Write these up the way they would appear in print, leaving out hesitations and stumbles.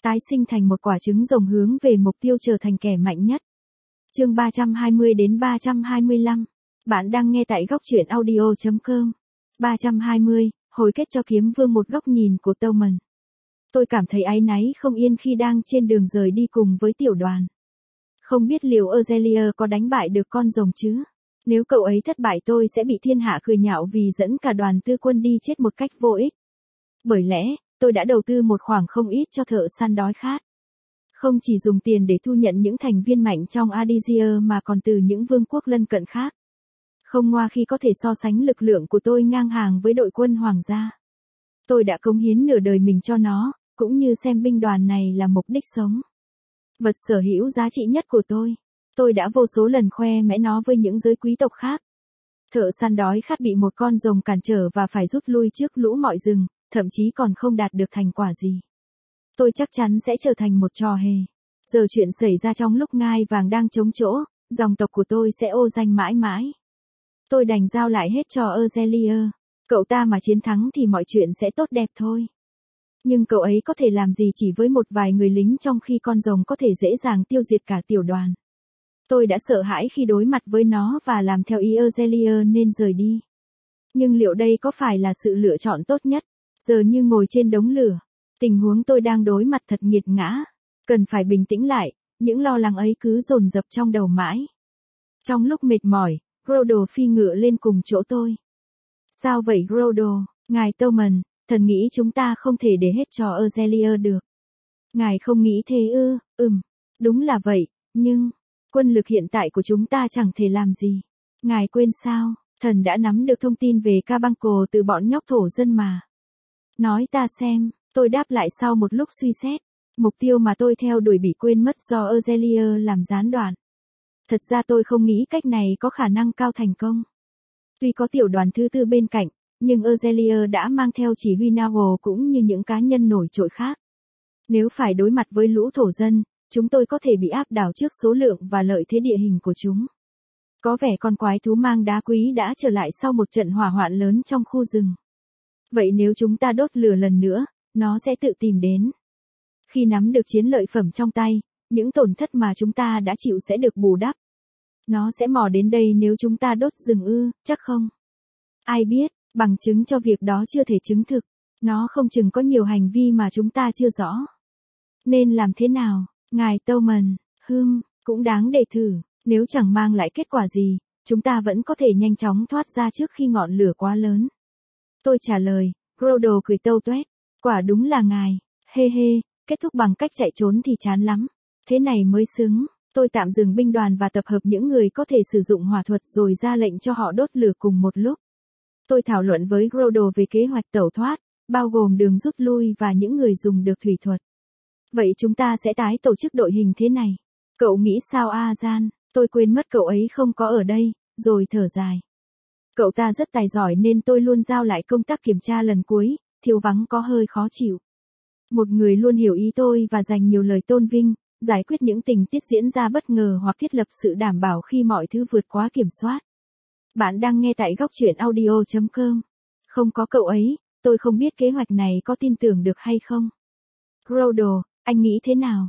tái sinh thành một quả trứng rồng hướng về mục tiêu trở thành kẻ mạnh nhất. Chương 320 đến 325. Bạn đang nghe tại góc truyện audio.com. 320, hồi kết cho kiếm vương một góc nhìn của Tillman. Tôi cảm thấy áy náy không yên khi đang trên đường rời đi cùng với tiểu đoàn. Không biết liệu Azealia có đánh bại được con rồng chứ? Nếu cậu ấy thất bại tôi sẽ bị thiên hạ cười nhạo vì dẫn cả đoàn tư quân đi chết một cách vô ích. Bởi lẽ, tôi đã đầu tư một khoản không ít cho thợ săn đói khát. Không chỉ dùng tiền để thu nhận những thành viên mạnh trong Adizia mà còn từ những vương quốc lân cận khác. Không ngoa khi có thể so sánh lực lượng của tôi ngang hàng với đội quân hoàng gia. Tôi đã cống hiến nửa đời mình cho nó, cũng như xem binh đoàn này là mục đích sống. Vật sở hữu giá trị nhất của tôi. Tôi đã vô số lần khoe mẽ nó với những giới quý tộc khác. Thợ săn đói khát bị một con rồng cản trở và phải rút lui trước lũ mọi rừng, thậm chí còn không đạt được thành quả gì. Tôi chắc chắn sẽ trở thành một trò hề. Giờ chuyện xảy ra trong lúc ngai vàng đang trống chỗ, dòng tộc của tôi sẽ ô danh mãi mãi. Tôi đành giao lại hết cho Azealia. Cậu ta mà chiến thắng thì mọi chuyện sẽ tốt đẹp thôi. Nhưng cậu ấy có thể làm gì chỉ với một vài người lính trong khi con rồng có thể dễ dàng tiêu diệt cả tiểu đoàn. Tôi đã sợ hãi khi đối mặt với nó và làm theo ý Azealia nên rời đi. Nhưng liệu đây có phải là sự lựa chọn tốt nhất? Giờ như ngồi trên đống lửa. Tình huống tôi đang đối mặt thật nghiệt ngã. Cần phải bình tĩnh lại, những lo lắng ấy cứ dồn dập trong đầu mãi. Trong lúc mệt mỏi, Grodo phi ngựa lên cùng chỗ tôi. Sao vậy Grodo? Ngài Tillman, thần nghĩ chúng ta không thể để hết cho Azealia được. Ngài không nghĩ thế ư? Đúng là vậy, nhưng quân lực hiện tại của chúng ta chẳng thể làm gì. Ngài quên sao, thần đã nắm được thông tin về Cabanco từ bọn nhóc thổ dân mà. Nói ta xem, tôi đáp lại sau một lúc suy xét. Mục tiêu mà tôi theo đuổi bị quên mất do Azealia làm gián đoạn. Thật ra tôi không nghĩ cách này có khả năng cao thành công. Tuy có tiểu đoàn thứ tư bên cạnh, nhưng Azealia đã mang theo chỉ huy Nahual cũng như những cá nhân nổi trội khác. Nếu phải đối mặt với lũ thổ dân, chúng tôi có thể bị áp đảo trước số lượng và lợi thế địa hình của chúng. Có vẻ con quái thú mang đá quý đã trở lại sau một trận hỏa hoạn lớn trong khu rừng. Vậy nếu chúng ta đốt lửa lần nữa, nó sẽ tự tìm đến. Khi nắm được chiến lợi phẩm trong tay, những tổn thất mà chúng ta đã chịu sẽ được bù đắp. Nó sẽ mò đến đây nếu chúng ta đốt rừng ư, chắc không? Ai biết, bằng chứng cho việc đó chưa thể chứng thực. Nó không chừng có nhiều hành vi mà chúng ta chưa rõ. Nên làm thế nào, ngài Tillman? Cũng đáng để thử. Nếu chẳng mang lại kết quả gì, chúng ta vẫn có thể nhanh chóng thoát ra trước khi ngọn lửa quá lớn. Tôi trả lời, Grodo cười tâu tuét. Quả đúng là ngài, kết thúc bằng cách chạy trốn thì chán lắm. Thế này mới xứng. Tôi tạm dừng binh đoàn và tập hợp những người có thể sử dụng hỏa thuật rồi ra lệnh cho họ đốt lửa cùng một lúc. Tôi thảo luận với Grodo về kế hoạch tẩu thoát, bao gồm đường rút lui và những người dùng được thủy thuật. Vậy chúng ta sẽ tái tổ chức đội hình thế này. Cậu nghĩ sao Azan? Tôi quên mất cậu ấy không có ở đây, rồi thở dài. Cậu ta rất tài giỏi nên tôi luôn giao lại công tác kiểm tra lần cuối, thiếu vắng có hơi khó chịu. Một người luôn hiểu ý tôi và dành nhiều lời tôn vinh, giải quyết những tình tiết diễn ra bất ngờ hoặc thiết lập sự đảm bảo khi mọi thứ vượt quá kiểm soát. Bạn đang nghe tại góc truyện audio.com. Không có cậu ấy, tôi không biết kế hoạch này có tin tưởng được hay không. Grodo, anh nghĩ thế nào?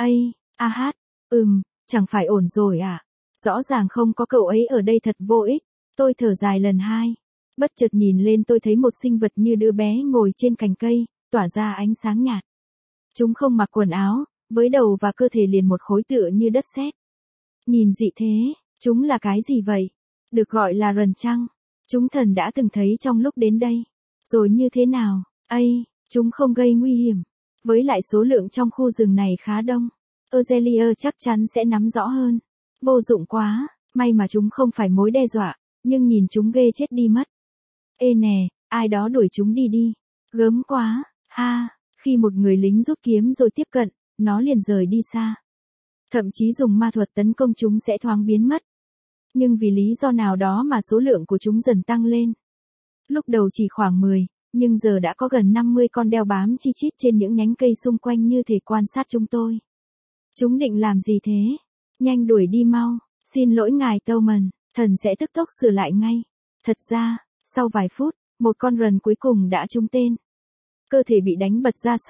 Chẳng phải ổn rồi à? Rõ ràng không có cậu ấy ở đây thật vô ích. Tôi thở dài lần hai. Bất chợt nhìn lên tôi thấy một sinh vật như đứa bé ngồi trên cành cây, tỏa ra ánh sáng nhạt. Chúng không mặc quần áo, với đầu và cơ thể liền một khối tựa như đất sét. Nhìn dị thế, chúng là cái gì vậy? Được gọi là rần trăng. Chúng thần đã từng thấy trong lúc đến đây. Rồi như thế nào? Chúng không gây nguy hiểm. Với lại số lượng trong khu rừng này khá đông. Azealia chắc chắn sẽ nắm rõ hơn. Vô dụng quá, may mà chúng không phải mối đe dọa, nhưng nhìn chúng ghê chết đi mất. Ê nè, ai đó đuổi chúng đi. Gớm quá, khi một người lính rút kiếm rồi tiếp cận, nó liền rời đi xa. Thậm chí dùng ma thuật tấn công chúng sẽ thoáng biến mất. Nhưng vì lý do nào đó mà số lượng của chúng dần tăng lên. Lúc đầu chỉ khoảng 10, nhưng giờ đã có gần 50 con đeo bám chi chít trên những nhánh cây xung quanh như thể quan sát chúng tôi. Chúng định làm gì thế? Nhanh đuổi đi mau, xin lỗi ngài Tillman, thần sẽ tức tốc sửa lại ngay. Thật ra, sau vài phút, một con rần cuối cùng đã trúng tên. Cơ thể bị đánh bật ra sau,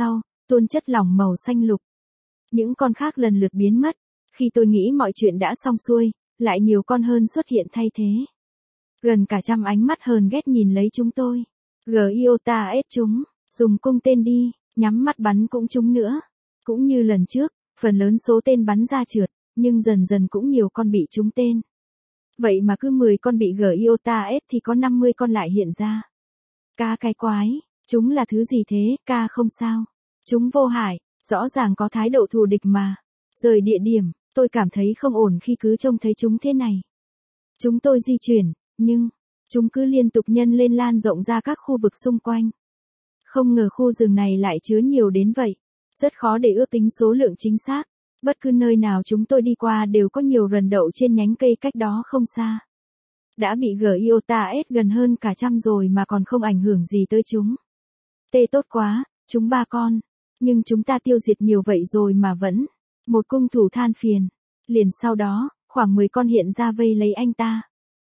tuôn chất lỏng màu xanh lục. Những con khác lần lượt biến mất. Khi tôi nghĩ mọi chuyện đã xong xuôi, lại nhiều con hơn xuất hiện thay thế. Gần cả trăm ánh mắt hờn ghét nhìn lấy chúng tôi. Giota S chúng, dùng cung tên đi, nhắm mắt bắn cũng trúng nữa. Cũng như lần trước, phần lớn số tên bắn ra trượt, nhưng dần dần cũng nhiều con bị trúng tên. Vậy mà cứ 10 con bị Giota S thì có 50 con lại hiện ra. Ca cái quái, chúng là thứ gì thế, ca không sao. Chúng vô hại, rõ ràng có thái độ thù địch mà. Rời địa điểm, tôi cảm thấy không ổn khi cứ trông thấy chúng thế này. Chúng tôi di chuyển, nhưng, chúng cứ liên tục nhân lên lan rộng ra các khu vực xung quanh. Không ngờ khu rừng này lại chứa nhiều đến vậy. Rất khó để ước tính số lượng chính xác. Bất cứ nơi nào chúng tôi đi qua đều có nhiều rần đậu trên nhánh cây cách đó không xa. Đã bị Giota S gần hơn cả trăm rồi mà còn không ảnh hưởng gì tới chúng. Tê tốt quá, chúng 3 con. Nhưng chúng ta tiêu diệt nhiều vậy rồi mà vẫn. Một cung thủ than phiền. Liền sau đó, khoảng 10 con hiện ra vây lấy anh ta.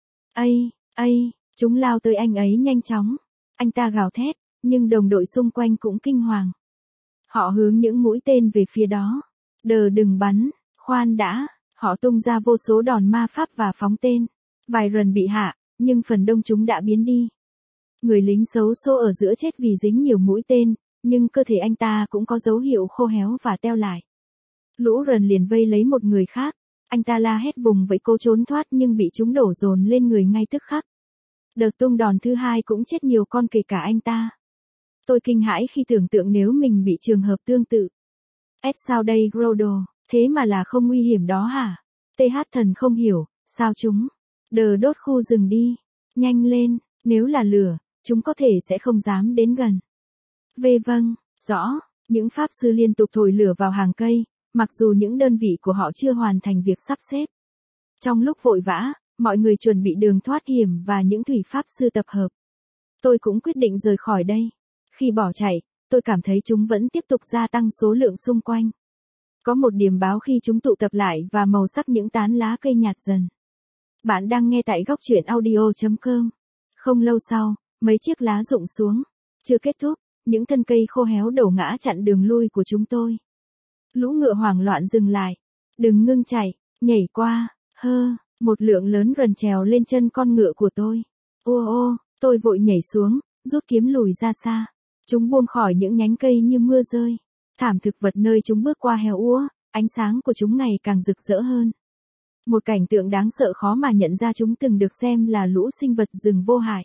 Chúng lao tới anh ấy nhanh chóng. Anh ta gào thét, nhưng đồng đội xung quanh cũng kinh hoàng. Họ hướng những mũi tên về phía đó. Đừng bắn, khoan đã, họ tung ra vô số đòn ma pháp và phóng tên. Vài rần bị hạ, nhưng phần đông chúng đã biến đi. Người lính xấu số ở giữa chết vì dính nhiều mũi tên, nhưng cơ thể anh ta cũng có dấu hiệu khô héo và teo lại. Lũ rần liền vây lấy một người khác, anh ta la hét vùng vẫy cố trốn thoát nhưng bị chúng đổ dồn lên người ngay tức khắc. Đợt tung đòn thứ hai cũng chết nhiều con kể cả anh ta. Tôi kinh hãi khi tưởng tượng nếu mình bị trường hợp tương tự. Sao đây Grodo, thế mà là không nguy hiểm đó hả? TH thần không hiểu, sao chúng? Đốt khu rừng đi, nhanh lên, nếu là lửa, chúng có thể sẽ không dám đến gần. Vâng, rõ, những pháp sư liên tục thổi lửa vào hàng cây, mặc dù những đơn vị của họ chưa hoàn thành việc sắp xếp. Trong lúc vội vã, mọi người chuẩn bị đường thoát hiểm và những thủy pháp sư tập hợp. Tôi cũng quyết định rời khỏi đây. Khi bỏ chạy, tôi cảm thấy chúng vẫn tiếp tục gia tăng số lượng xung quanh. Có một điểm báo khi chúng tụ tập lại và màu sắc những tán lá cây nhạt dần. Bạn đang nghe tại góc truyện audio.com. Không lâu sau, mấy chiếc lá rụng xuống. Chưa kết thúc, những thân cây khô héo đổ ngã chặn đường lui của chúng tôi. Lũ ngựa hoảng loạn dừng lại. Đừng ngưng chạy, nhảy qua, một lượng lớn rần trèo lên chân con ngựa của tôi. Tôi vội nhảy xuống, rút kiếm lùi ra xa. Chúng buông khỏi những nhánh cây như mưa rơi. Thảm thực vật nơi chúng bước qua héo úa, ánh sáng của chúng ngày càng rực rỡ hơn. Một cảnh tượng đáng sợ khó mà nhận ra chúng từng được xem là lũ sinh vật rừng vô hại.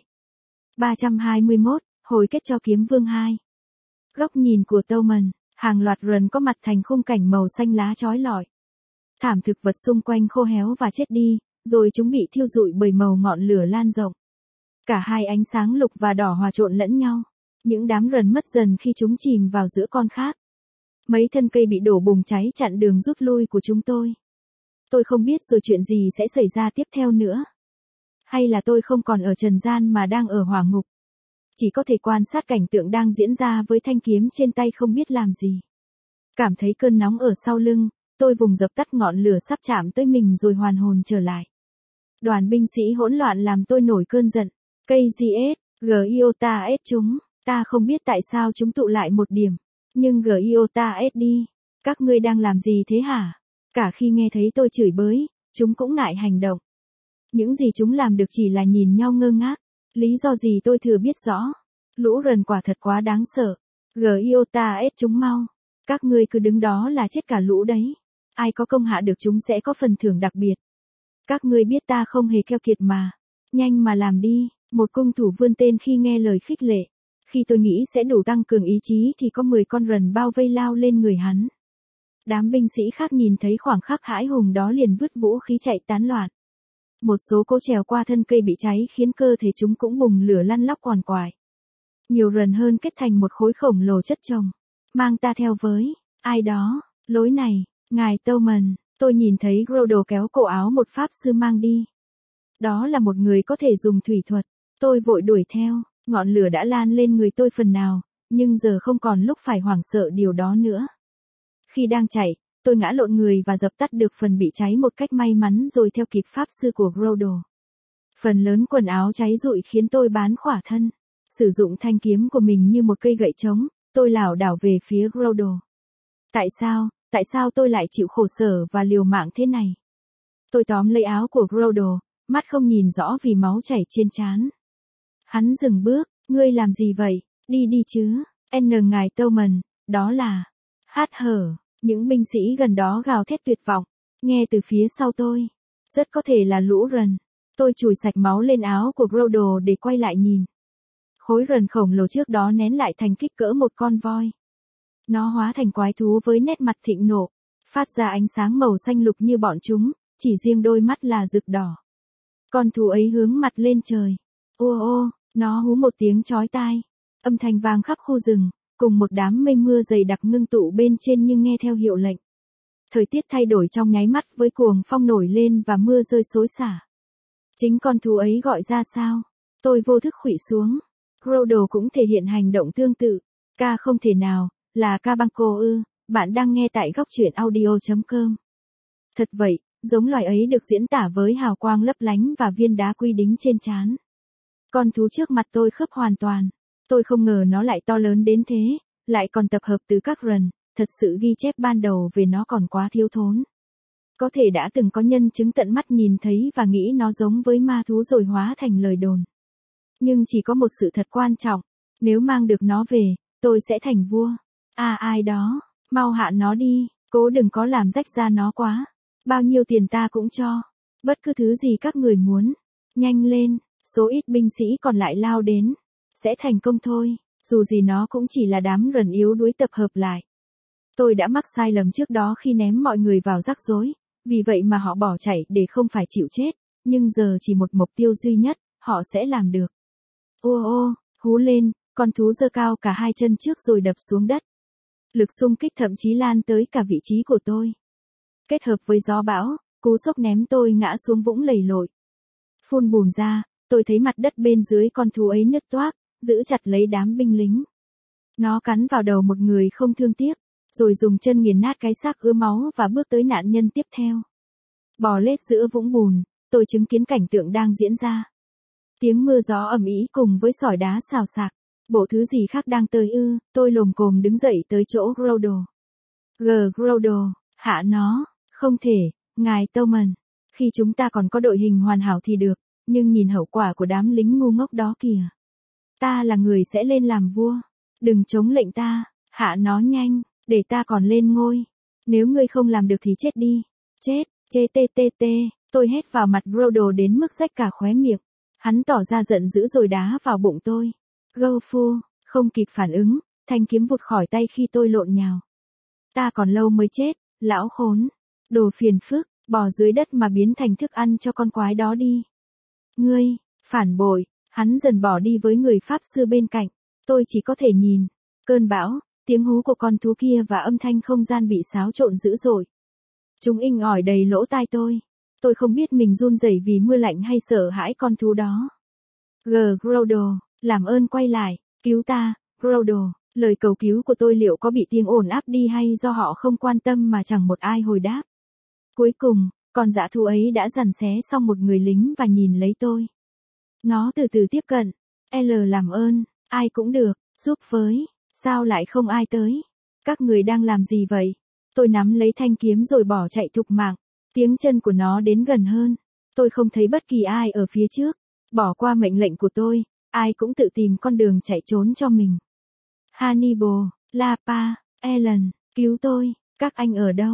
321, hồi kết cho kiếm vương 2. Góc nhìn của Towman, hàng loạt rần có mặt thành khung cảnh màu xanh lá chói lọi. Thảm thực vật xung quanh khô héo và chết đi, rồi chúng bị thiêu rụi bởi màu ngọn lửa lan rộng. Cả hai ánh sáng lục và đỏ hòa trộn lẫn nhau. Những đám rần mất dần khi chúng chìm vào giữa con khác. Mấy thân cây bị đổ bùng cháy chặn đường rút lui của chúng tôi. Tôi không biết rồi chuyện gì sẽ xảy ra tiếp theo nữa. Hay là tôi không còn ở trần gian mà đang ở hỏa ngục. Chỉ có thể quan sát cảnh tượng đang diễn ra với thanh kiếm trên tay không biết làm gì. Cảm thấy cơn nóng ở sau lưng, tôi vùng dập tắt ngọn lửa sắp chạm tới mình rồi hoàn hồn trở lại. Đoàn binh sĩ hỗn loạn làm tôi nổi cơn giận. KGS, Giota S chúng, ta không biết tại sao chúng tụ lại một điểm. Nhưng Giota S đi, các ngươi đang làm gì thế hả? Cả khi nghe thấy tôi chửi bới, chúng cũng ngại hành động. Những gì chúng làm được chỉ là nhìn nhau ngơ ngác. Lý do gì tôi thừa biết rõ. Lũ rần quả thật quá đáng sợ. Giota S chúng mau. Các ngươi cứ đứng đó là chết cả lũ đấy. Ai có công hạ được chúng sẽ có phần thưởng đặc biệt. Các ngươi biết ta không hề keo kiệt mà. Nhanh mà làm đi. Một cung thủ vươn tên khi nghe lời khích lệ. Khi tôi nghĩ sẽ đủ tăng cường ý chí thì có 10 con rần bao vây lao lên người hắn. Đám binh sĩ khác nhìn thấy khoảng khắc hãi hùng đó liền vứt vũ khí chạy tán loạn. Một số cố trèo qua thân cây bị cháy khiến cơ thể chúng cũng bùng lửa lăn lóc quằn quại. Nhiều rần hơn kết thành một khối khổng lồ chất chồng. Mang ta theo với, ai đó, lối này, ngài Towman, tôi nhìn thấy Grodo kéo cổ áo một pháp sư mang đi. Đó là một người có thể dùng thủy thuật. Tôi vội đuổi theo, ngọn lửa đã lan lên người tôi phần nào, nhưng giờ không còn lúc phải hoảng sợ điều đó nữa. Khi đang chạy, tôi ngã lộn người và dập tắt được phần bị cháy một cách may mắn rồi theo kịp pháp sư của Grodo. Phần lớn quần áo cháy rụi khiến tôi bán khỏa thân. Sử dụng thanh kiếm của mình như một cây gậy trống, Tôi lảo đảo về phía Grodo. Tại sao tôi lại chịu khổ sở và liều mạng thế này? Tôi tóm lấy áo của Grodo, mắt không nhìn rõ vì máu chảy trên trán. Hắn dừng bước, ngươi làm gì vậy? Đi đi chứ. Ngài Tillman, đó là... Hát hở, những binh sĩ gần đó gào thét tuyệt vọng, nghe từ phía sau tôi. Rất có thể là lũ rần. Tôi chùi sạch máu lên áo của Grodo để quay lại nhìn. Khối rần khổng lồ trước đó nén lại thành kích cỡ một con voi. Nó hóa thành quái thú với nét mặt thịnh nộ, phát ra ánh sáng màu xanh lục như bọn chúng, chỉ riêng đôi mắt là rực đỏ. Con thú ấy hướng mặt lên trời. Ô ô, nó hú một tiếng chói tai. Âm thanh vang khắp khu rừng, cùng một đám mây mưa dày đặc ngưng tụ bên trên nhưng nghe theo hiệu lệnh. Thời tiết thay đổi trong nháy mắt với cuồng phong nổi lên và mưa rơi xối xả. Chính con thú ấy gọi ra sao? Tôi vô thức khuỵu xuống. Grodo cũng thể hiện hành động tương tự. Ca không thể nào, là ca băng cô ư, bạn đang nghe tại góc truyện audio.com. Thật vậy, giống loài ấy được diễn tả với hào quang lấp lánh và viên đá quy đính trên trán. Con thú trước mặt tôi khớp hoàn toàn. Tôi không ngờ nó lại to lớn đến thế, lại còn tập hợp từ các rần, thật sự ghi chép ban đầu về nó còn quá thiếu thốn. Có thể đã từng có nhân chứng tận mắt nhìn thấy và nghĩ nó giống với ma thú rồi hóa thành lời đồn. Nhưng chỉ có một sự thật quan trọng, nếu mang được nó về, tôi sẽ thành vua. Ai đó, mau hạ nó đi, cố đừng có làm rách da nó quá. Bao nhiêu tiền ta cũng cho. Bất cứ thứ gì các người muốn. Nhanh lên, số ít binh sĩ còn lại lao đến. Sẽ thành công thôi, dù gì nó cũng chỉ là đám rần yếu đuối tập hợp lại. Tôi đã mắc sai lầm trước đó khi ném mọi người vào rắc rối, vì vậy mà họ bỏ chạy để không phải chịu chết, nhưng giờ chỉ một mục tiêu duy nhất, họ sẽ làm được. Ô ô, hú lên, con thú giơ cao cả hai chân trước rồi đập xuống đất. Lực xung kích thậm chí lan tới cả vị trí của tôi. Kết hợp với gió bão, cú sốc ném tôi ngã xuống vũng lầy lội. Phun bùn ra, tôi thấy mặt đất bên dưới con thú ấy nứt toác, giữ chặt lấy đám binh lính. Nó cắn vào đầu một người không thương tiếc, rồi dùng chân nghiền nát cái xác ứa máu và bước tới nạn nhân tiếp theo. Bò lết giữa vũng bùn, tôi chứng kiến cảnh tượng đang diễn ra. Tiếng mưa gió ầm ĩ cùng với sỏi đá xào xạc. Bộ thứ gì khác đang tới ư? Tôi lồm cồm đứng dậy tới chỗ Grodo. Grodo, hạ nó, không thể, ngài Tillman. Khi chúng ta còn có đội hình hoàn hảo thì được, nhưng nhìn hậu quả của đám lính ngu ngốc đó kìa. Ta là người sẽ lên làm vua. Đừng chống lệnh ta, hạ nó nhanh, để ta còn lên ngôi. Nếu ngươi không làm được thì chết đi. Chết, tôi hét vào mặt Grodo đến mức rách cả khóe miệng. Hắn tỏ ra giận dữ rồi đá vào bụng tôi. Go phu, không kịp phản ứng, thanh kiếm vụt khỏi tay khi tôi lộn nhào. Ta còn lâu mới chết, lão khốn. Đồ phiền phức, bò dưới đất mà biến thành thức ăn cho con quái đó đi. Ngươi, phản bội, hắn dần bỏ đi với người pháp sư bên cạnh. Tôi chỉ có thể nhìn. Cơn bão, tiếng hú của con thú kia và âm thanh không gian bị xáo trộn dữ dội. Chúng inh ỏi đầy lỗ tai tôi. Tôi không biết mình run rẩy vì mưa lạnh hay sợ hãi con thú đó. Grodo, làm ơn quay lại, cứu ta, Grodo. Lời cầu cứu của tôi liệu có bị tiếng ồn áp đi hay do họ không quan tâm mà chẳng một ai hồi đáp. Cuối cùng, con dã thú ấy đã giằng xé xong một người lính và nhìn lấy tôi. Nó từ từ tiếp cận. Làm ơn, ai cũng được, giúp với, sao lại không ai tới? Các người đang làm gì vậy? Tôi nắm lấy thanh kiếm rồi bỏ chạy thục mạng. Tiếng chân của nó đến gần hơn. Tôi không thấy bất kỳ ai ở phía trước. Bỏ qua mệnh lệnh của tôi, ai cũng tự tìm con đường chạy trốn cho mình. Hannibal, Lapa, Ellen, cứu tôi, các anh ở đâu?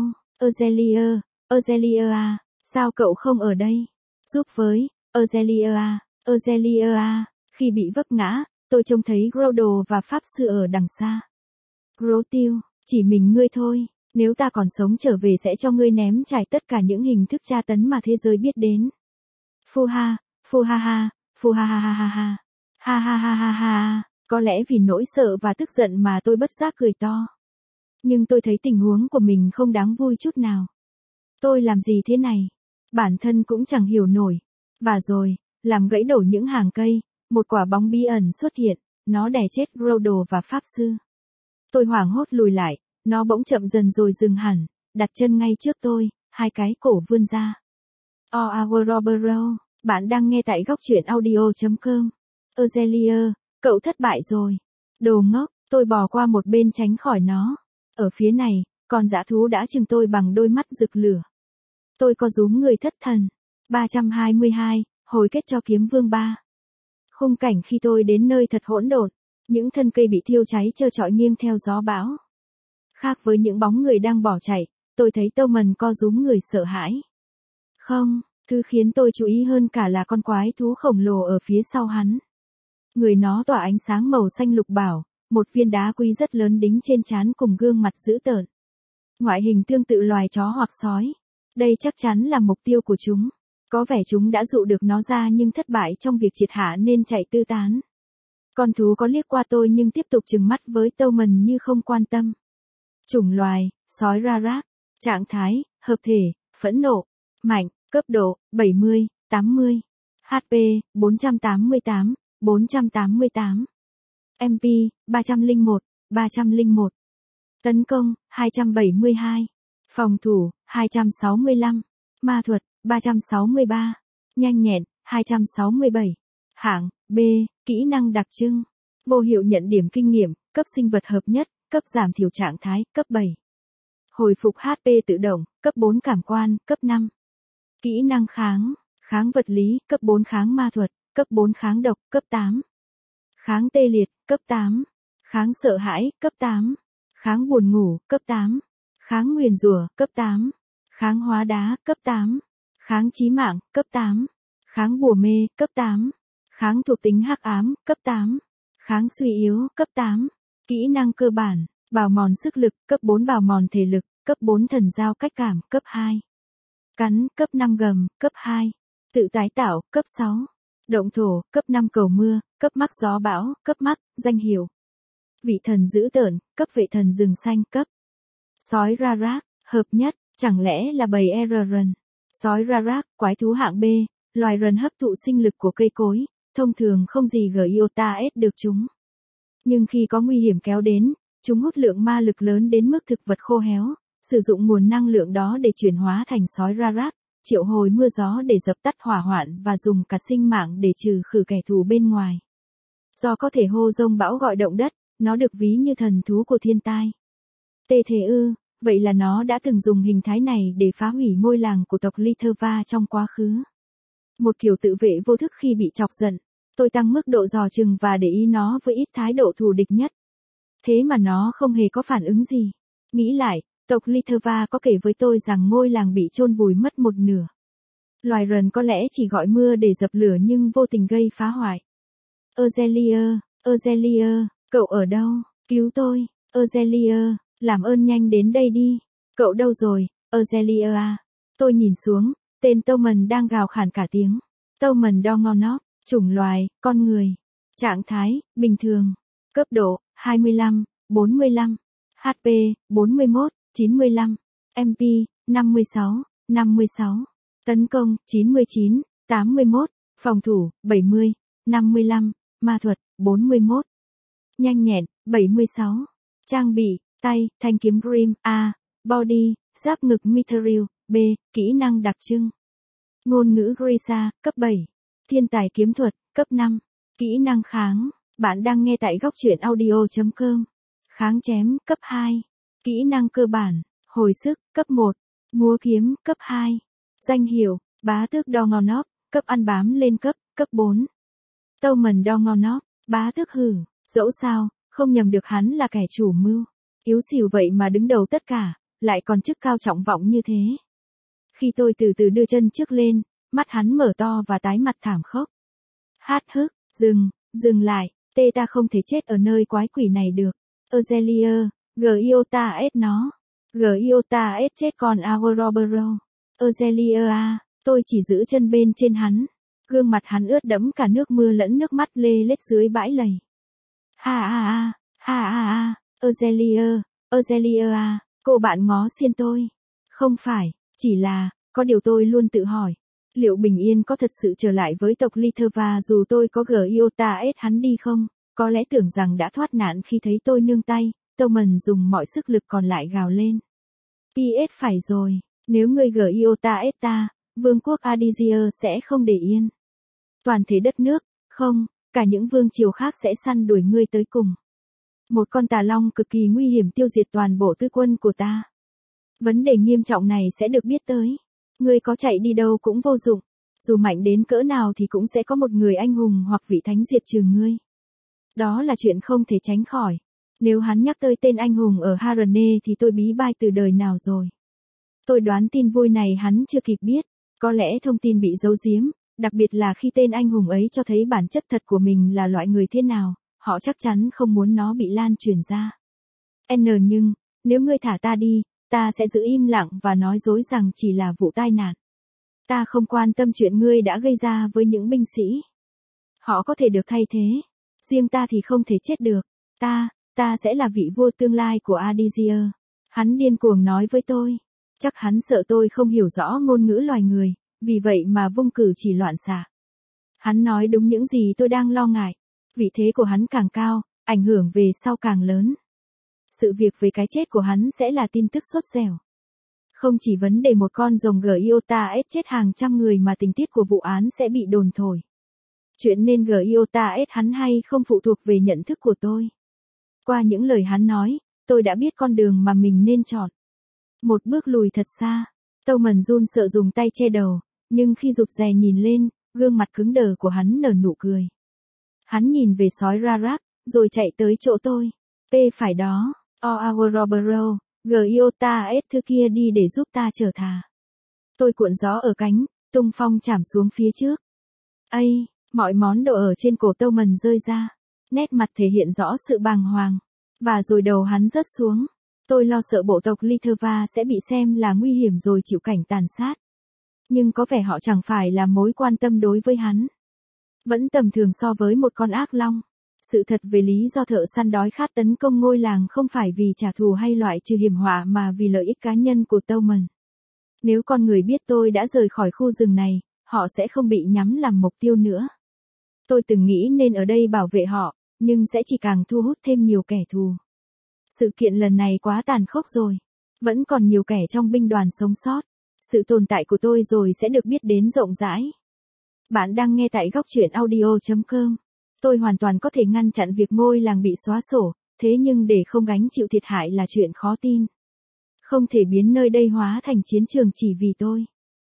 Azelia à, sao cậu không ở đây? Giúp với, Azelia à, khi bị vấp ngã, tôi trông thấy Grodo và Pháp Sư ở đằng xa. Grotil, chỉ mình ngươi thôi, nếu ta còn sống trở về sẽ cho ngươi ném trải tất cả những hình thức tra tấn mà thế giới biết đến. Phu ha ha, ha. Có lẽ vì nỗi sợ và tức giận mà tôi bất giác cười to. Nhưng tôi thấy tình huống của mình không đáng vui chút nào. Tôi làm gì thế này? Bản thân cũng chẳng hiểu nổi. Và rồi, làm gãy đổ những hàng cây, một quả bóng bí ẩn xuất hiện, nó đè chết Grodo và Pháp Sư. Tôi hoảng hốt lùi lại, nó bỗng chậm dần rồi dừng hẳn, đặt chân ngay trước tôi, hai cái cổ vươn ra. Our Robero, bạn đang nghe tại góc truyện audio.com. Azelia, cậu thất bại rồi. Đồ ngốc, Tôi bò qua một bên tránh khỏi nó. Ở phía này, con dã thú đã chừng tôi bằng đôi mắt rực lửa. Tôi có rúm người thất thần. 322, hồi kết cho kiếm vương 3. Khung cảnh khi tôi đến nơi thật hỗn độn, những thân cây bị thiêu cháy trơ trọi nghiêng theo gió bão. Khác với những bóng người đang bỏ chạy, tôi thấy Tillman co rúm người sợ hãi. Không, thứ khiến tôi chú ý hơn cả là con quái thú khổng lồ ở phía sau hắn. Người nó tỏa ánh sáng màu xanh lục bảo, một viên đá quý rất lớn đính trên trán cùng gương mặt dữ tợn. Ngoại hình tương tự loài chó hoặc sói. Đây chắc chắn là mục tiêu của chúng. Có vẻ chúng đã dụ được nó ra nhưng thất bại trong việc triệt hạ nên chạy tư tán. Con thú có liếc qua tôi nhưng tiếp tục trừng mắt với Tillman như không quan tâm. Chủng loài, sói Rarak. Trạng thái, hợp thể, phẫn nộ, mạnh, cấp độ, 70, 80. HP, 488, 488. MP, 301, 301. Tấn công, 272. Phòng thủ, 265. Ma thuật, 363. Nhanh nhẹn, 267. Hạng, B, kỹ năng đặc trưng. Vô hiệu nhận điểm kinh nghiệm, cấp sinh vật hợp nhất, cấp giảm thiểu trạng thái, cấp 7. Hồi phục HP tự động, cấp 4 cảm quan, cấp 5. Kỹ năng kháng vật lý, cấp 4 kháng ma thuật, cấp 4 kháng độc, cấp 8. Kháng tê liệt, cấp 8. Kháng sợ hãi, cấp 8. Kháng buồn ngủ, cấp 8. Kháng nguyền rủa, cấp 8. Kháng hóa đá, cấp 8. Kháng chí mạng, cấp 8. Kháng bùa mê, cấp 8. Kháng thuộc tính hắc ám, cấp 8. Kháng suy yếu, cấp 8. Kỹ năng cơ bản, bào mòn sức lực, cấp 4 bào mòn thể lực, cấp 4 thần giao cách cảm, cấp 2. Cắn, cấp 5 gầm, cấp 2. Tự tái tạo, cấp 6. Động thổ, cấp 5 cầu mưa, cấp mắc gió bão, cấp mắc, danh hiệu. Vị thần dữ tợn, cấp vệ thần rừng xanh, cấp. Sói Rarak, hợp nhất, chẳng lẽ là bầy Erran. Sói Rarak, quái thú hạng B, loài rần hấp thụ sinh lực của cây cối, thông thường không gì Giota S được chúng. Nhưng khi có nguy hiểm kéo đến, chúng hút lượng ma lực lớn đến mức thực vật khô héo, sử dụng nguồn năng lượng đó để chuyển hóa thành sói Rarak, triệu hồi mưa gió để dập tắt hỏa hoạn và dùng cả sinh mạng để trừ khử kẻ thù bên ngoài. Do có thể hô dông bão gọi động đất, nó được ví như thần thú của thiên tai. Tê thế ư, vậy là nó đã từng dùng hình thái này để phá hủy ngôi làng của tộc Litva trong quá khứ. Một kiểu tự vệ vô thức khi bị chọc giận. Tôi tăng mức độ dò chừng và để ý nó với ít thái độ thù địch nhất. Thế mà nó không hề có phản ứng gì. Nghĩ lại, tộc Litva có kể với tôi rằng ngôi làng bị chôn vùi mất một nửa. Loài rần có lẽ chỉ gọi mưa để dập lửa nhưng vô tình gây phá hoại. Azelia, cậu ở đâu? Cứu tôi, Azelia, làm ơn nhanh đến đây đi. Cậu đâu rồi, Azelia? Tôi nhìn xuống, tên Tillman đang gào khản cả tiếng. Tillman Dongonop, chủng loài, con người. Trạng thái, bình thường. Cấp độ, 25, 45. HP, 41, 95. MP, 56, 56. Tấn công, 99, 81. Phòng thủ, 70, 55. Ma thuật, 41. Nhanh nhẹn, 76. Trang bị, tay, thanh kiếm Grim, A. Body, giáp ngực Mithril, B. Kỹ năng đặc trưng. Ngôn ngữ Grisa, cấp 7. Thiên tài kiếm thuật, cấp 5. Kỹ năng kháng. Bạn đang nghe tại góc truyện audio.com. Kháng chém, cấp 2. Kỹ năng cơ bản. Hồi sức, cấp 1. Múa kiếm, cấp 2. Danh hiệu, bá tước Dongonop, cấp ăn bám lên cấp 4. Tillman Dongonop, bá tước hử. Dẫu sao, không nhầm được hắn là kẻ chủ mưu. Yếu xìu vậy mà đứng đầu tất cả, lại còn chức cao trọng vọng như thế. Khi tôi từ từ đưa chân trước lên, mắt hắn mở to và tái mặt thảm khốc. Hát hức, dừng lại, ta không thể chết ở nơi quái quỷ này được. Azelia, Giota S nó. Giota S chết con Aurobero. Azelia, tôi chỉ giữ chân bên trên hắn. Gương mặt hắn ướt đẫm cả nước mưa lẫn nước mắt lê lết dưới bãi lầy. Ha, Azelia, cô bạn ngó xiên tôi. Không phải, chỉ là, có điều tôi luôn tự hỏi. Liệu bình yên có thật sự trở lại với tộc Litva dù tôi có Giota S hắn đi không? Có lẽ tưởng rằng đã thoát nạn khi thấy tôi nương tay, Tillman dùng mọi sức lực còn lại gào lên. PS phải rồi, nếu ngươi Giota S ta, vương quốc Adizia sẽ không để yên. Toàn thể đất nước, không, cả những vương triều khác sẽ săn đuổi ngươi tới cùng. Một con tà long cực kỳ nguy hiểm tiêu diệt toàn bộ tư quân của ta. Vấn đề nghiêm trọng này sẽ được biết tới. Ngươi có chạy đi đâu cũng vô dụng. Dù mạnh đến cỡ nào thì cũng sẽ có một người anh hùng hoặc vị thánh diệt trừ ngươi. Đó là chuyện không thể tránh khỏi. Nếu hắn nhắc tới tên anh hùng ở Harane thì tôi bí bai từ đời nào rồi. Tôi đoán tin vui này hắn chưa kịp biết. Có lẽ thông tin bị giấu giếm, đặc biệt là khi tên anh hùng ấy cho thấy bản chất thật của mình là loại người thế nào, họ chắc chắn không muốn nó bị lan truyền ra. Nhưng, nếu ngươi thả ta đi, ta sẽ giữ im lặng và nói dối rằng chỉ là vụ tai nạn. Ta không quan tâm chuyện ngươi đã gây ra với những binh sĩ. Họ có thể được thay thế. Riêng ta thì không thể chết được. Ta sẽ là vị vua tương lai của Adizia. Hắn điên cuồng nói với tôi. Chắc hắn sợ tôi không hiểu rõ ngôn ngữ loài người, vì vậy mà vung cử chỉ loạn xạ. Hắn nói đúng những gì tôi đang lo ngại. Vị thế của hắn càng cao, ảnh hưởng về sau càng lớn. Sự việc về cái chết của hắn sẽ là tin tức sốt dẻo. Không chỉ vấn đề một con rồng Giotas chết hàng trăm người mà tình tiết của vụ án sẽ bị đồn thổi. Chuyện nên Giotas hắn hay không phụ thuộc về nhận thức của tôi. Qua những lời hắn nói, tôi đã biết con đường mà mình nên chọn. Một bước lùi thật xa. Towman run sợ dùng tay che đầu, nhưng khi rụt rè nhìn lên, gương mặt cứng đờ của hắn nở nụ cười. Hắn nhìn về sói Rarak, rồi chạy tới chỗ tôi. Phải đó, Oawarobero, Giotas thứ kia đi để giúp ta chở thà. Tôi cuộn gió ở cánh, tung phong chảm xuống phía trước. Mọi món đồ ở trên cổ Towman rơi ra. Nét mặt thể hiện rõ sự bàng hoàng. Và rồi đầu hắn rớt xuống. Tôi lo sợ bộ tộc Litherva sẽ bị xem là nguy hiểm rồi chịu cảnh tàn sát. Nhưng có vẻ họ chẳng phải là mối quan tâm đối với hắn. Vẫn tầm thường so với một con ác long. Sự thật về lý do thợ săn đói khát tấn công ngôi làng không phải vì trả thù hay loại trừ hiểm họa mà vì lợi ích cá nhân của Towman. Nếu con người biết tôi đã rời khỏi khu rừng này, họ sẽ không bị nhắm làm mục tiêu nữa. Tôi từng nghĩ nên ở đây bảo vệ họ, nhưng sẽ chỉ càng thu hút thêm nhiều kẻ thù. Sự kiện lần này quá tàn khốc rồi. Vẫn còn nhiều kẻ trong binh đoàn sống sót. Sự tồn tại của tôi rồi sẽ được biết đến rộng rãi. Bạn đang nghe tại góc truyện audio.com. Tôi hoàn toàn có thể ngăn chặn việc ngôi làng bị xóa sổ, thế nhưng để không gánh chịu thiệt hại là chuyện khó tin. Không thể biến nơi đây hóa thành chiến trường chỉ vì tôi.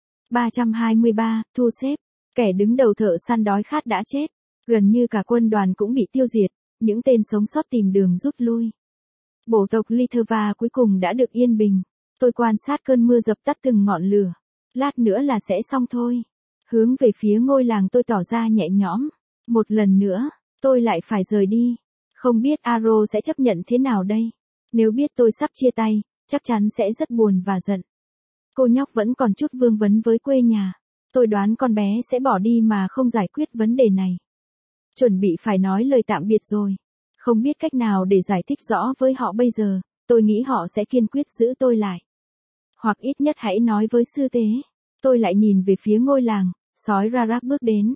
323, thu xếp. Kẻ đứng đầu thợ săn đói khát đã chết. Gần như cả quân đoàn cũng bị tiêu diệt, những tên sống sót tìm đường rút lui. Bộ tộc Litherva cuối cùng đã được yên bình. Tôi quan sát cơn mưa dập tắt từng ngọn lửa. Lát nữa là sẽ xong thôi. Hướng về phía ngôi làng tôi tỏ ra nhẹ nhõm. Một lần nữa, tôi lại phải rời đi. Không biết Aro sẽ chấp nhận thế nào đây? Nếu biết tôi sắp chia tay, chắc chắn sẽ rất buồn và giận. Cô nhóc vẫn còn chút vương vấn với quê nhà. Tôi đoán con bé sẽ bỏ đi mà không giải quyết vấn đề này. Chuẩn bị phải nói lời tạm biệt rồi. Không biết cách nào để giải thích rõ với họ bây giờ, tôi nghĩ họ sẽ kiên quyết giữ tôi lại. Hoặc ít nhất hãy nói với sư tế. Tôi lại nhìn về phía ngôi làng, sói Rarak bước đến.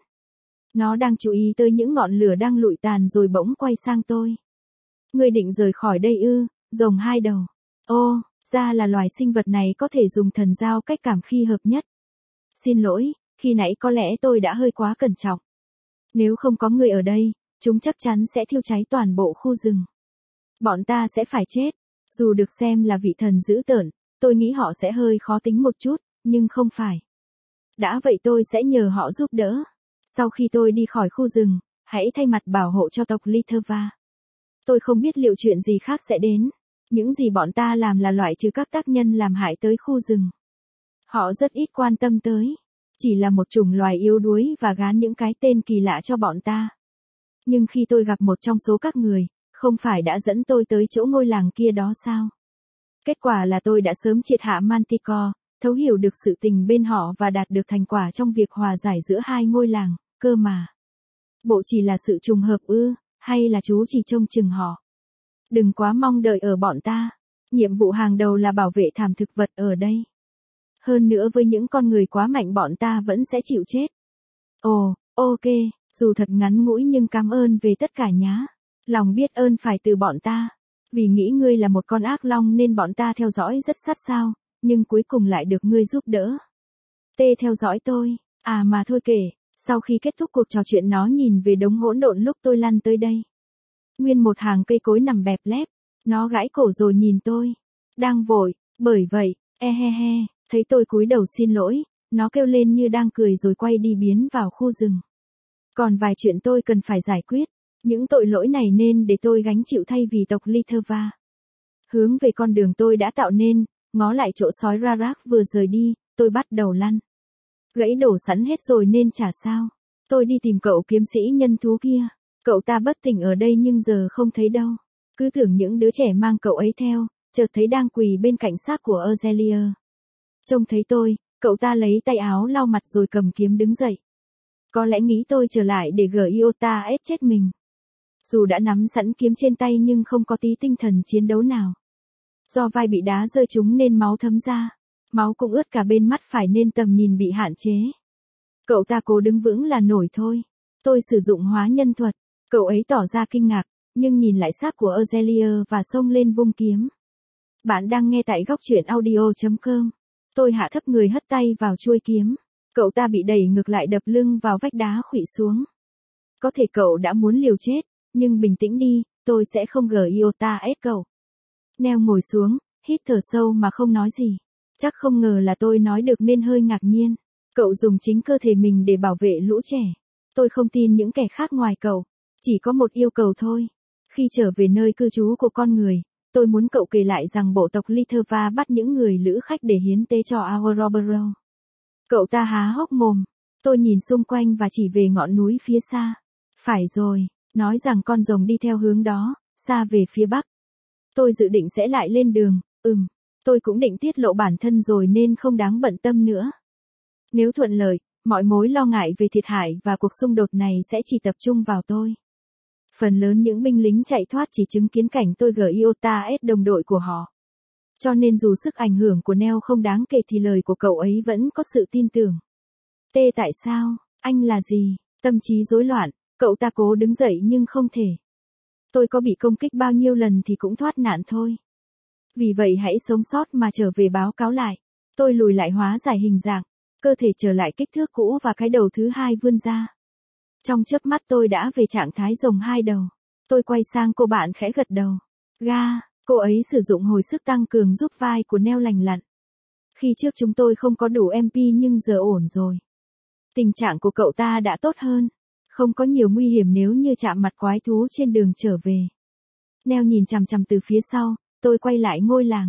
Nó đang chú ý tới những ngọn lửa đang lụi tàn rồi bỗng quay sang tôi. Ngươi định rời khỏi đây ư, rồng hai đầu. Ô, ra là loài sinh vật này có thể dùng thần giao cách cảm khi hợp nhất. Xin lỗi, khi nãy có lẽ tôi đã hơi quá cẩn trọng. Nếu không có người ở đây, chúng chắc chắn sẽ thiêu cháy toàn bộ khu rừng. Bọn ta sẽ phải chết. Dù được xem là vị thần dữ tợn, tôi nghĩ họ sẽ hơi khó tính một chút, nhưng không phải. Đã vậy tôi sẽ nhờ họ giúp đỡ. Sau khi tôi đi khỏi khu rừng, hãy thay mặt bảo hộ cho tộc Litherva. Tôi không biết liệu chuyện gì khác sẽ đến. Những gì bọn ta làm là loại trừ các tác nhân làm hại tới khu rừng. Họ rất ít quan tâm tới. Chỉ là một chủng loài yếu đuối và gán những cái tên kỳ lạ cho bọn ta. Nhưng khi tôi gặp một trong số các người, không phải đã dẫn tôi tới chỗ ngôi làng kia đó sao? Kết quả là tôi đã sớm triệt hạ Manticore, thấu hiểu được sự tình bên họ và đạt được thành quả trong việc hòa giải giữa hai ngôi làng, cơ mà. Bộ chỉ là sự trùng hợp ư, hay là chú chỉ trông chừng họ? Đừng quá mong đợi ở bọn ta. Nhiệm vụ hàng đầu là bảo vệ thảm thực vật ở đây. Hơn nữa với những con người quá mạnh bọn ta vẫn sẽ chịu chết. Ồ, ok, dù thật ngắn ngủi nhưng cảm ơn về tất cả nhá. Lòng biết ơn phải từ bọn ta. Vì nghĩ ngươi là một con ác long nên bọn ta theo dõi rất sát sao, nhưng cuối cùng lại được ngươi giúp đỡ. Theo dõi tôi. À mà thôi kể, sau khi kết thúc cuộc trò chuyện nó nhìn về đống hỗn độn lúc tôi lăn tới đây. Nguyên một hàng cây cối nằm bẹp lép. Nó gãi cổ rồi nhìn tôi. Đang vội, bởi vậy, he, thấy tôi cúi đầu xin lỗi, nó kêu lên như đang cười rồi quay đi biến vào khu rừng. Còn vài chuyện tôi cần phải giải quyết. Những tội lỗi này nên để tôi gánh chịu thay vì tộc Litherva. Hướng về con đường tôi đã tạo nên, ngó lại chỗ sói Rarak vừa rời đi, tôi bắt đầu lăn. Gãy đổ sẵn hết rồi nên chả sao. Tôi đi tìm cậu kiếm sĩ nhân thú kia. Cậu ta bất tỉnh ở đây nhưng giờ không thấy đâu. Cứ tưởng những đứa trẻ mang cậu ấy theo, chợt thấy đang quỳ bên cạnh xác của Azelier. Trông thấy tôi, cậu ta lấy tay áo lau mặt rồi cầm kiếm đứng dậy. Có lẽ nghĩ tôi trở lại để gỡ Iota S chết mình. Dù đã nắm sẵn kiếm trên tay nhưng không có tí tinh thần chiến đấu nào. Do vai bị đá rơi trúng nên máu thấm ra. Máu cũng ướt cả bên mắt phải nên tầm nhìn bị hạn chế. Cậu ta cố đứng vững là nổi thôi. Tôi sử dụng hóa nhân thuật. Cậu ấy tỏ ra kinh ngạc, nhưng nhìn lại xác của Azelier và xông lên vung kiếm. Bạn đang nghe tại góc truyện audio.com. Tôi hạ thấp người hất tay vào chuôi kiếm. Cậu ta bị đẩy ngược lại đập lưng vào vách đá khuỵu xuống. Có thể cậu đã muốn liều chết, nhưng bình tĩnh đi, tôi sẽ không gỡ Iota S cậu. Neo ngồi xuống, hít thở sâu mà không nói gì. Chắc không ngờ là tôi nói được nên hơi ngạc nhiên. Cậu dùng chính cơ thể mình để bảo vệ lũ trẻ. Tôi không tin những kẻ khác ngoài cậu. Chỉ có một yêu cầu thôi. Khi trở về nơi cư trú của con người, tôi muốn cậu kể lại rằng bộ tộc Litherva bắt những người lữ khách để hiến tế cho Aurobero. Cậu ta há hốc mồm. Tôi nhìn xung quanh và chỉ về ngọn núi phía xa. Phải rồi, nói rằng con rồng đi theo hướng đó, xa về phía bắc. Tôi dự định sẽ lại lên đường, tôi cũng định tiết lộ bản thân rồi nên không đáng bận tâm nữa. Nếu thuận lợi, mọi mối lo ngại về thiệt hại và cuộc xung đột này sẽ chỉ tập trung vào tôi. Phần lớn những binh lính chạy thoát chỉ chứng kiến cảnh tôi gỡ Iota S đồng đội của họ. Cho nên dù sức ảnh hưởng của Neo không đáng kể thì lời của cậu ấy vẫn có sự tin tưởng. Tại sao, anh là gì? Tâm trí rối loạn, cậu ta cố đứng dậy nhưng không thể. Tôi có bị công kích bao nhiêu lần thì cũng thoát nạn thôi. Vì vậy hãy sống sót mà trở về báo cáo lại. Tôi lùi lại hóa giải hình dạng, cơ thể trở lại kích thước cũ và cái đầu thứ hai vươn ra. Trong chớp mắt tôi đã về trạng thái rồng hai đầu. Tôi quay sang cô bạn khẽ gật đầu. Cô ấy sử dụng hồi sức tăng cường giúp vai của Neo lành lặn. Khi trước chúng tôi không có đủ MP nhưng giờ ổn rồi. Tình trạng của cậu ta đã tốt hơn. Không có nhiều nguy hiểm nếu như chạm mặt quái thú trên đường trở về. Neo nhìn chằm chằm từ phía sau, tôi quay lại ngôi làng.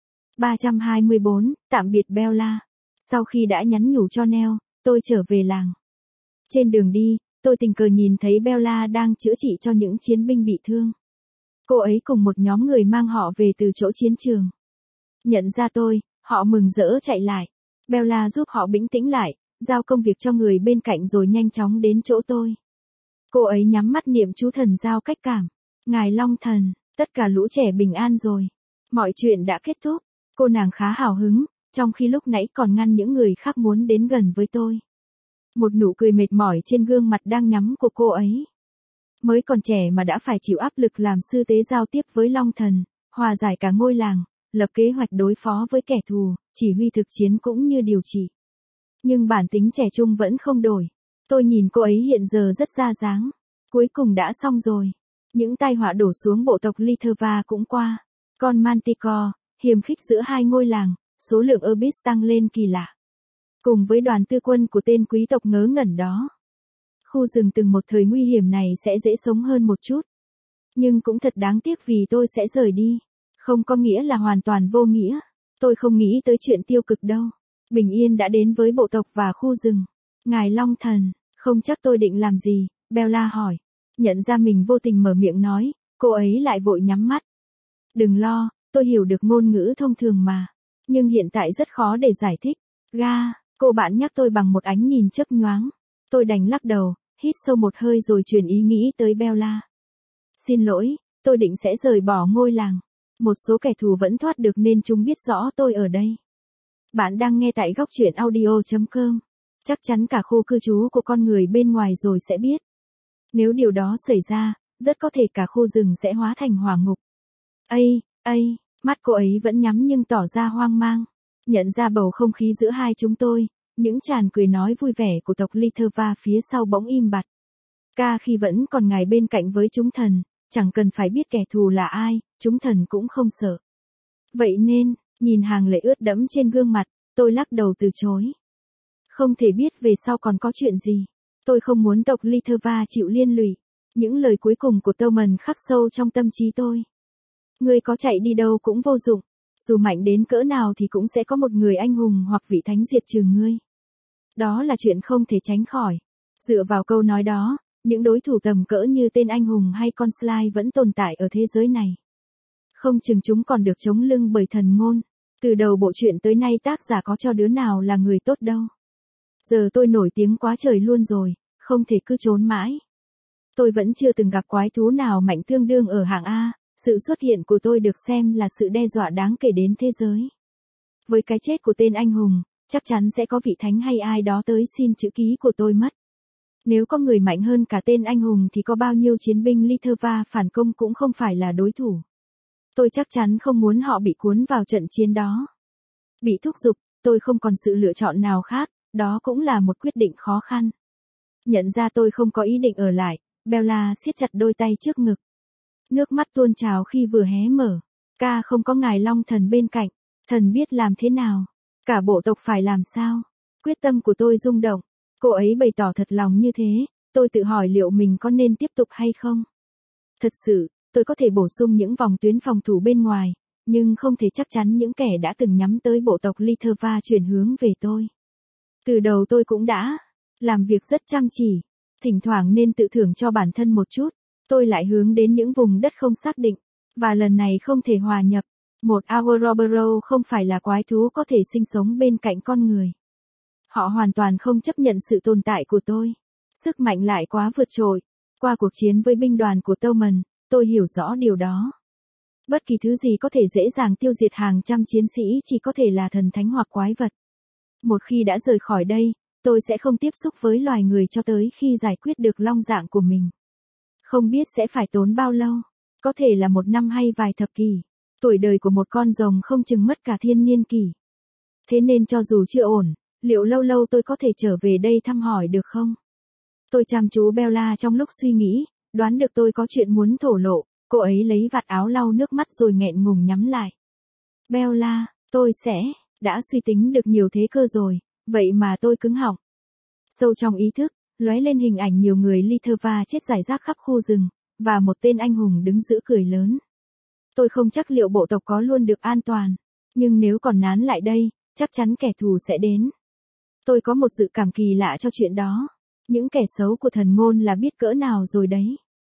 324, tạm biệt Bella. Sau khi đã nhắn nhủ cho Neo, tôi trở về làng. Trên đường đi, tôi tình cờ nhìn thấy Bella đang chữa trị cho những chiến binh bị thương. Cô ấy cùng một nhóm người mang họ về từ chỗ chiến trường. Nhận ra tôi, họ mừng rỡ chạy lại. Bella giúp họ bình tĩnh lại, giao công việc cho người bên cạnh rồi nhanh chóng đến chỗ tôi. Cô ấy nhắm mắt niệm chú thần giao cách cảm. Ngài Long Thần, tất cả lũ trẻ bình an rồi. Mọi chuyện đã kết thúc. Cô nàng khá hào hứng, trong khi lúc nãy còn ngăn những người khác muốn đến gần với tôi. Một nụ cười mệt mỏi trên gương mặt đang nhắm của cô ấy. Mới còn trẻ mà đã phải chịu áp lực làm sư tế giao tiếp với Long Thần, hòa giải cả ngôi làng, lập kế hoạch đối phó với kẻ thù, chỉ huy thực chiến cũng như điều trị. Nhưng bản tính trẻ trung vẫn không đổi. Tôi nhìn cô ấy hiện giờ rất ra dáng. Cuối cùng đã xong rồi. Những tai họa đổ xuống bộ tộc Litherva cũng qua. Con Manticore, hiềm khích giữa hai ngôi làng, số lượng Urbis tăng lên kỳ lạ. Cùng với đoàn tư quân của tên quý tộc ngớ ngẩn đó. Khu rừng từng một thời nguy hiểm này sẽ dễ sống hơn một chút. Nhưng cũng thật đáng tiếc vì tôi sẽ rời đi. Không có nghĩa là hoàn toàn vô nghĩa. Tôi không nghĩ tới chuyện tiêu cực đâu. Bình yên đã đến với bộ tộc và khu rừng. Ngài Long Thần, không chắc tôi định làm gì, Bella hỏi. Nhận ra mình vô tình mở miệng nói, cô ấy lại vội nhắm mắt. Đừng lo, tôi hiểu được ngôn ngữ thông thường mà. Nhưng hiện tại rất khó để giải thích. Cô bạn nhắc tôi bằng một ánh nhìn chớp nhoáng. Tôi đành lắc đầu, hít sâu một hơi rồi chuyển ý nghĩ tới Bella. Xin lỗi, tôi định sẽ rời bỏ ngôi làng. Một số kẻ thù vẫn thoát được nên chúng biết rõ tôi ở đây. Bạn đang nghe tại góc truyện audio.com. Chắc chắn cả khu cư trú của con người bên ngoài rồi sẽ biết. Nếu điều đó xảy ra, rất có thể cả khu rừng sẽ hóa thành hỏa ngục. Mắt cô ấy vẫn nhắm nhưng tỏ ra hoang mang. Nhận ra bầu không khí giữa hai chúng tôi, những tràn cười nói vui vẻ của tộc Litherva phía sau bỗng im bặt. Khi vẫn còn ngài bên cạnh với chúng thần, chẳng cần phải biết kẻ thù là ai, chúng thần cũng không sợ. Vậy nên, nhìn hàng lệ ướt đẫm trên gương mặt, tôi lắc đầu từ chối. Không thể biết về sau còn có chuyện gì. Tôi không muốn tộc Litherva chịu liên lụy. Những lời cuối cùng của Tillman khắc sâu trong tâm trí tôi. Ngươi có chạy đi đâu cũng vô dụng. Dù mạnh đến cỡ nào thì cũng sẽ có một người anh hùng hoặc vị thánh diệt trừ ngươi. Đó là chuyện không thể tránh khỏi. Dựa vào câu nói đó, những đối thủ tầm cỡ như tên anh hùng hay con Sly vẫn tồn tại ở thế giới này. Không chừng chúng còn được chống lưng bởi thần ngôn. Từ đầu bộ truyện tới nay tác giả có cho đứa nào là người tốt đâu. Giờ tôi nổi tiếng quá trời luôn rồi, không thể cứ trốn mãi. Tôi vẫn chưa từng gặp quái thú nào mạnh tương đương ở hạng A, sự xuất hiện của tôi được xem là sự đe dọa đáng kể đến thế giới. Với cái chết của tên anh hùng, chắc chắn sẽ có vị thánh hay ai đó tới xin chữ ký của tôi mất. Nếu có người mạnh hơn cả tên anh hùng thì có bao nhiêu chiến binh Litherva phản công cũng không phải là đối thủ. Tôi chắc chắn không muốn họ bị cuốn vào trận chiến đó. Bị thúc giục, tôi không còn sự lựa chọn nào khác, đó cũng là một quyết định khó khăn. Nhận ra tôi không có ý định ở lại, Bella siết chặt đôi tay trước ngực. Nước mắt tuôn trào khi vừa hé mở. Ca không có ngài Long Thần bên cạnh, thần biết làm thế nào. Cả bộ tộc phải làm sao? Quyết tâm của tôi rung động. Cô ấy bày tỏ thật lòng như thế, tôi tự hỏi liệu mình có nên tiếp tục hay không. Thật sự, tôi có thể bổ sung những vòng tuyến phòng thủ bên ngoài, nhưng không thể chắc chắn những kẻ đã từng nhắm tới bộ tộc Litherva chuyển hướng về tôi. Từ đầu tôi cũng đã làm việc rất chăm chỉ, thỉnh thoảng nên tự thưởng cho bản thân một chút, tôi lại hướng đến những vùng đất không xác định, và lần này không thể hòa nhập. Một Ouroboros không phải là quái thú có thể sinh sống bên cạnh con người. Họ hoàn toàn không chấp nhận sự tồn tại của tôi. Sức mạnh lại quá vượt trội. Qua cuộc chiến với binh đoàn của Tillman, tôi hiểu rõ điều đó. Bất kỳ thứ gì có thể dễ dàng tiêu diệt hàng trăm chiến sĩ chỉ có thể là thần thánh hoặc quái vật. Một khi đã rời khỏi đây, tôi sẽ không tiếp xúc với loài người cho tới khi giải quyết được long dạng của mình. Không biết sẽ phải tốn bao lâu. Có thể là 1 năm hay vài thập kỷ. Tuổi đời của một con rồng không chừng mất cả thiên niên kỷ. Thế nên cho dù chưa ổn, liệu lâu lâu tôi có thể trở về đây thăm hỏi được không? Tôi chăm chú Bella trong lúc suy nghĩ, đoán được tôi có chuyện muốn thổ lộ, cô ấy lấy vạt áo lau nước mắt rồi nghẹn ngùng nhắm lại. Bella, tôi sẽ, đã suy tính được nhiều thế cơ rồi, vậy mà tôi cứng họng. Sâu trong ý thức, lóe lên hình ảnh nhiều người Litherva chết rải rác khắp khu rừng, và một tên anh hùng đứng giữa cười lớn. Tôi không chắc liệu bộ tộc có luôn được an toàn, nhưng nếu còn nán lại đây, chắc chắn kẻ thù sẽ đến. Tôi có một dự cảm kỳ lạ cho chuyện đó. Những kẻ xấu của thần ngôn là biết cỡ nào rồi đấy.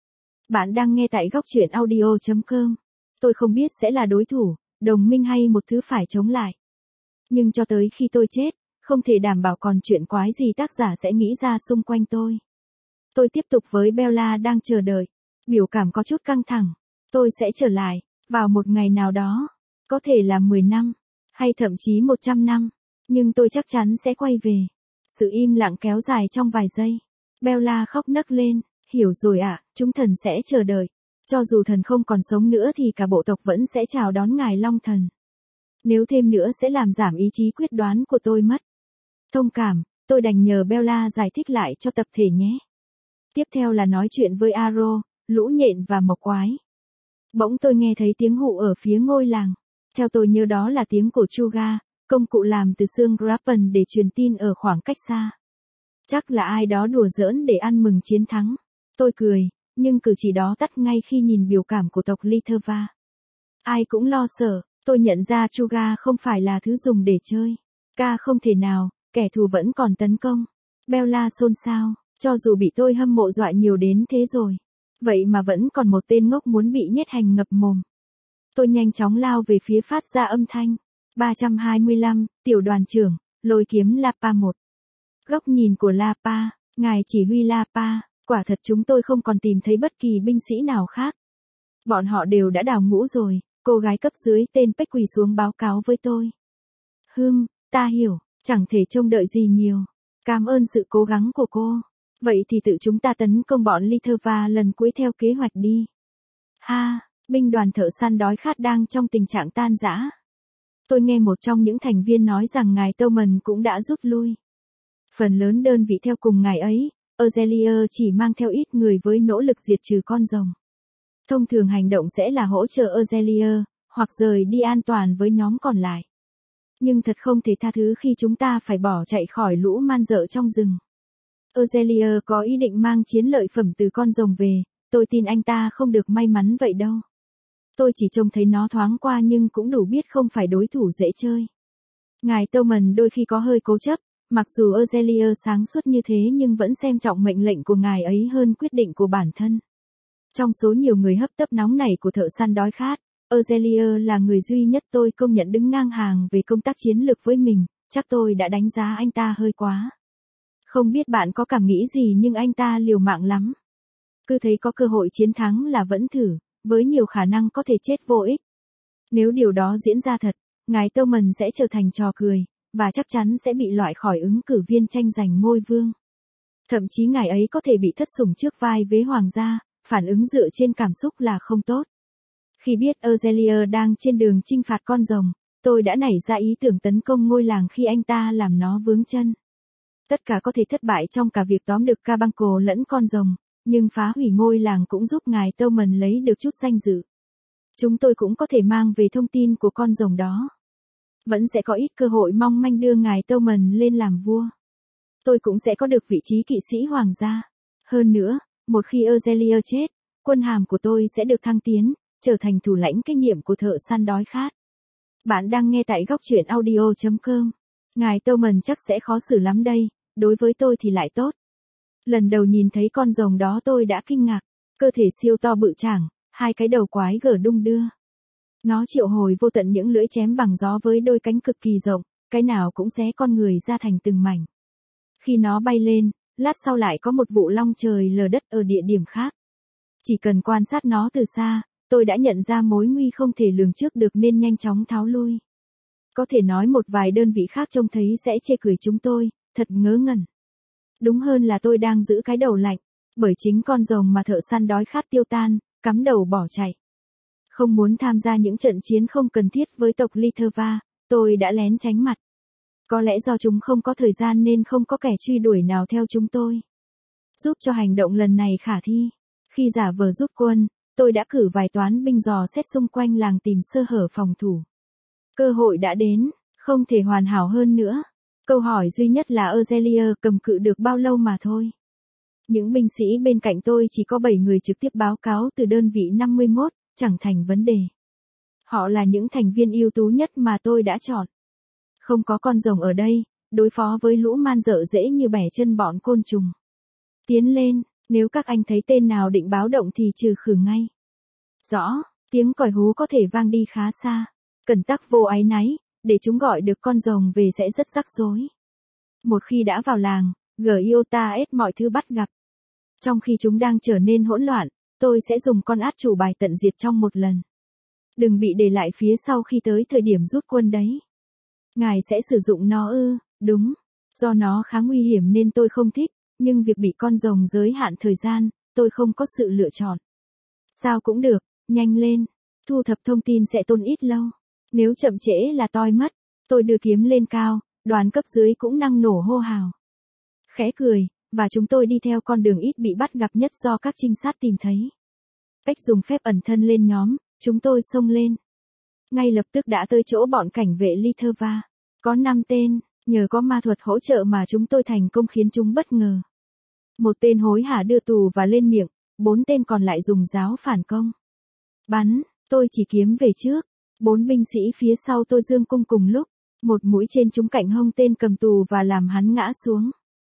Bạn đang nghe tại góc truyện audio.com. Tôi không biết sẽ là đối thủ, đồng minh hay một thứ phải chống lại. Nhưng cho tới khi tôi chết, không thể đảm bảo còn chuyện quái gì tác giả sẽ nghĩ ra xung quanh tôi. Tôi tiếp tục với Bella đang chờ đợi. Biểu cảm có chút căng thẳng. Tôi sẽ trở lại, vào một ngày nào đó. Có thể là 10 năm, hay thậm chí 100 năm. Nhưng tôi chắc chắn sẽ quay về. Sự im lặng kéo dài trong vài giây. Bella khóc nấc lên, hiểu rồi ạ, chúng thần sẽ chờ đợi. Cho dù thần không còn sống nữa thì cả bộ tộc vẫn sẽ chào đón ngài Long Thần. Nếu thêm nữa sẽ làm giảm ý chí quyết đoán của tôi mất. Thông cảm, tôi đành nhờ Bella giải thích lại cho tập thể nhé. Tiếp theo là nói chuyện với Aro, lũ nhện và mộc quái. Bỗng tôi nghe thấy tiếng hụ ở phía ngôi làng. Theo tôi nhớ đó là tiếng của Chuga, công cụ làm từ xương Grapen để truyền tin ở khoảng cách xa. Chắc là ai đó đùa giỡn để ăn mừng chiến thắng. Tôi cười, nhưng cử chỉ đó tắt ngay khi nhìn biểu cảm của tộc Litherva. Ai cũng lo sợ, tôi nhận ra Chuga không phải là thứ dùng để chơi. Ca không thể nào, kẻ thù vẫn còn tấn công. Bella xôn xao, cho dù bị tôi hâm mộ dọa nhiều đến thế rồi. Vậy mà vẫn còn một tên ngốc muốn bị nhét hành ngập mồm. Tôi nhanh chóng lao về phía phát ra âm thanh. 325, tiểu đoàn trưởng, lôi kiếm Lapa 1. Góc nhìn của Lapa, ngài chỉ huy Lapa, quả thật chúng tôi không còn tìm thấy bất kỳ binh sĩ nào khác. Bọn họ đều đã đào ngũ rồi, cô gái cấp dưới tên Peck quỳ xuống báo cáo với tôi. Ta hiểu, chẳng thể trông đợi gì nhiều. Cảm ơn sự cố gắng của cô. Vậy thì tự chúng ta tấn công bọn Litherva lần cuối theo kế hoạch đi. Binh đoàn thợ săn đói khát đang trong tình trạng tan rã. Tôi nghe một trong những thành viên nói rằng ngài Tillman cũng đã rút lui. Phần lớn đơn vị theo cùng ngài ấy, Azelia chỉ mang theo ít người với nỗ lực diệt trừ con rồng. Thông thường hành động sẽ là hỗ trợ Azalea, hoặc rời đi an toàn với nhóm còn lại. Nhưng thật không thể tha thứ khi chúng ta phải bỏ chạy khỏi lũ man dợ trong rừng. Azalea có ý định mang chiến lợi phẩm từ con rồng về, tôi tin anh ta không được may mắn vậy đâu. Tôi chỉ trông thấy nó thoáng qua nhưng cũng đủ biết không phải đối thủ dễ chơi. Ngài Tillman đôi khi có hơi cố chấp, mặc dù Azalea sáng suốt như thế nhưng vẫn xem trọng mệnh lệnh của ngài ấy hơn quyết định của bản thân. Trong số nhiều người hấp tấp nóng nảy của thợ săn đói khát, Azalea là người duy nhất tôi công nhận đứng ngang hàng về công tác chiến lược với mình, chắc tôi đã đánh giá anh ta hơi quá. Không biết bạn có cảm nghĩ gì nhưng anh ta liều mạng lắm. Cứ thấy có cơ hội chiến thắng là vẫn thử, với nhiều khả năng có thể chết vô ích. Nếu điều đó diễn ra thật, ngài Tillman sẽ trở thành trò cười, và chắc chắn sẽ bị loại khỏi ứng cử viên tranh giành ngôi vương. Thậm chí ngài ấy có thể bị thất sủng trước vai vế hoàng gia, phản ứng dựa trên cảm xúc là không tốt. Khi biết Azalea đang trên đường chinh phạt con rồng, tôi đã nảy ra ý tưởng tấn công ngôi làng khi anh ta làm nó vướng chân. Tất cả có thể thất bại trong cả việc tóm được Carbuncle lẫn con rồng, nhưng phá hủy ngôi làng cũng giúp ngài Tillman lấy được chút danh dự. Chúng tôi cũng có thể mang về thông tin của con rồng đó. Vẫn sẽ có ít cơ hội mong manh đưa ngài Tillman lên làm vua. Tôi cũng sẽ có được vị trí kỵ sĩ hoàng gia. Hơn nữa, một khi Azalea chết, quân hàm của tôi sẽ được thăng tiến, trở thành thủ lãnh kế nhiệm của thợ săn đói khát. Bạn đang nghe tại góc truyện audio.com. Ngài Tillman chắc sẽ khó xử lắm đây, đối với tôi thì lại tốt. Lần đầu nhìn thấy con rồng đó tôi đã kinh ngạc, cơ thể siêu to bự chảng, hai cái đầu quái gở đung đưa. Nó triệu hồi vô tận những lưỡi chém bằng gió với đôi cánh cực kỳ rộng, cái nào cũng xé con người ra thành từng mảnh. Khi nó bay lên, lát sau lại có một vụ long trời lở đất ở địa điểm khác. Chỉ cần quan sát nó từ xa, tôi đã nhận ra mối nguy không thể lường trước được nên nhanh chóng tháo lui. Có thể nói một vài đơn vị khác trông thấy sẽ chê cười chúng tôi, thật ngớ ngẩn. Đúng hơn là tôi đang giữ cái đầu lạnh, bởi chính con rồng mà thợ săn đói khát tiêu tan, cắm đầu bỏ chạy. Không muốn tham gia những trận chiến không cần thiết với tộc Litherva, tôi đã lén tránh mặt. Có lẽ do chúng không có thời gian nên không có kẻ truy đuổi nào theo chúng tôi. Giúp cho hành động lần này khả thi. Khi giả vờ rút quân, tôi đã cử vài toán binh dò xét xung quanh làng tìm sơ hở phòng thủ. Cơ hội đã đến, không thể hoàn hảo hơn nữa. Câu hỏi duy nhất là Azalea cầm cự được bao lâu mà thôi. Những binh sĩ bên cạnh tôi chỉ có 7 người trực tiếp báo cáo từ đơn vị 51, chẳng thành vấn đề. Họ là những thành viên ưu tú nhất mà tôi đã chọn. Không có con rồng ở đây, đối phó với lũ man dợ dễ như bẻ chân bọn côn trùng. Tiến lên, nếu các anh thấy tên nào định báo động thì trừ khử ngay. Rõ, tiếng còi hú có thể vang đi khá xa. Cẩn tắc vô áy náy, để chúng gọi được con rồng về sẽ rất rắc rối. Một khi đã vào làng, Giota ép mọi thứ bắt gặp. Trong khi chúng đang trở nên hỗn loạn, tôi sẽ dùng con át chủ bài tận diệt trong một lần. Đừng bị để lại phía sau khi tới thời điểm rút quân đấy. Ngài sẽ sử dụng nó ư? Đúng. Do nó khá nguy hiểm nên tôi không thích, nhưng việc bị con rồng giới hạn thời gian, tôi không có sự lựa chọn. Sao cũng được, nhanh lên. Thu thập thông tin sẽ tốn ít lâu. Nếu chậm trễ là toi mất. Tôi đưa kiếm lên cao, đoàn cấp dưới cũng năng nổ hô hào. Khẽ cười, và chúng tôi đi theo con đường ít bị bắt gặp nhất do các trinh sát tìm thấy. Cách dùng phép ẩn thân lên nhóm, chúng tôi xông lên. Ngay lập tức đã tới chỗ bọn cảnh vệ Litherva. Có 5 tên, nhờ có ma thuật hỗ trợ mà chúng tôi thành công khiến chúng bất ngờ. Một tên hối hả đưa tù và lên miệng, 4 tên còn lại dùng giáo phản công. Bắn, tôi chỉ kiếm về trước. 4 binh sĩ phía sau tôi giương cung cùng lúc, một mũi trên trúng cạnh hông tên cầm tù và làm hắn ngã xuống.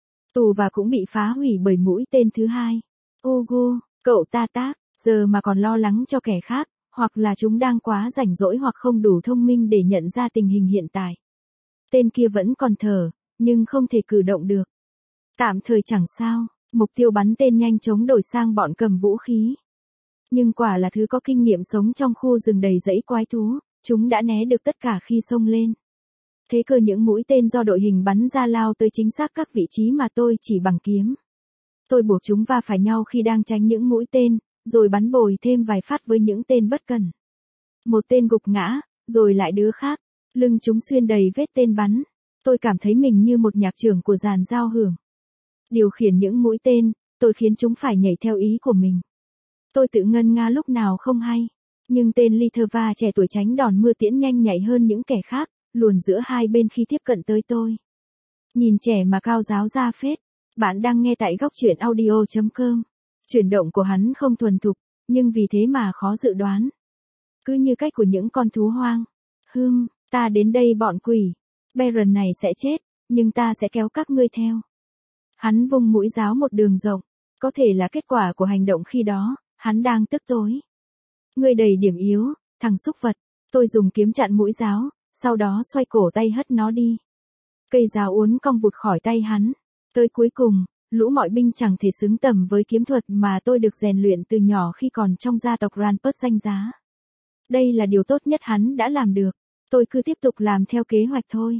Tù và cũng bị phá hủy bởi mũi tên thứ hai. Ugu, cậu ta tác, giờ mà còn lo lắng cho kẻ khác, hoặc là chúng đang quá rảnh rỗi hoặc không đủ thông minh để nhận ra tình hình hiện tại. Tên kia vẫn còn thở, nhưng không thể cử động được. Tạm thời chẳng sao, mục tiêu bắn tên nhanh chóng đổi sang bọn cầm vũ khí. Nhưng quả là thứ có kinh nghiệm sống trong khu rừng đầy rẫy quái thú, chúng đã né được tất cả khi xông lên. Thế cơ những mũi tên do đội hình bắn ra lao tới chính xác các vị trí mà tôi chỉ bằng kiếm. Tôi buộc chúng va phải nhau khi đang tránh những mũi tên, rồi bắn bồi thêm vài phát với những tên bất cần. Một tên gục ngã, rồi lại đứa khác, lưng chúng xuyên đầy vết tên bắn. Tôi cảm thấy mình như một nhạc trưởng của dàn giao hưởng. Điều khiển những mũi tên, tôi khiến chúng phải nhảy theo ý của mình. Tôi tự ngân nga lúc nào không hay. Nhưng tên Litva trẻ tuổi tránh đòn mưa tiễn nhanh nhạy hơn những kẻ khác, luồn giữa hai bên khi tiếp cận tới tôi. Nhìn trẻ mà cao giáo ra phết. Bạn đang nghe tại góc truyện audio.com. Chuyển động của hắn không thuần thục, nhưng vì thế mà khó dự đoán. Cứ như cách của những con thú hoang. Ta đến đây bọn quỷ. Baron này sẽ chết, nhưng ta sẽ kéo các ngươi theo. Hắn vung mũi giáo một đường rộng. Có thể là kết quả của hành động khi đó, hắn đang tức tối. Ngươi đầy điểm yếu, thằng xúc vật. Tôi dùng kiếm chặn mũi giáo, sau đó xoay cổ tay hất nó đi. Cây giáo uốn cong vụt khỏi tay hắn. Tới cuối cùng, lũ mọi binh chẳng thể xứng tầm với kiếm thuật mà tôi được rèn luyện từ nhỏ khi còn trong gia tộc Rampart danh giá. Đây là điều tốt nhất hắn đã làm được. Tôi cứ tiếp tục làm theo kế hoạch thôi.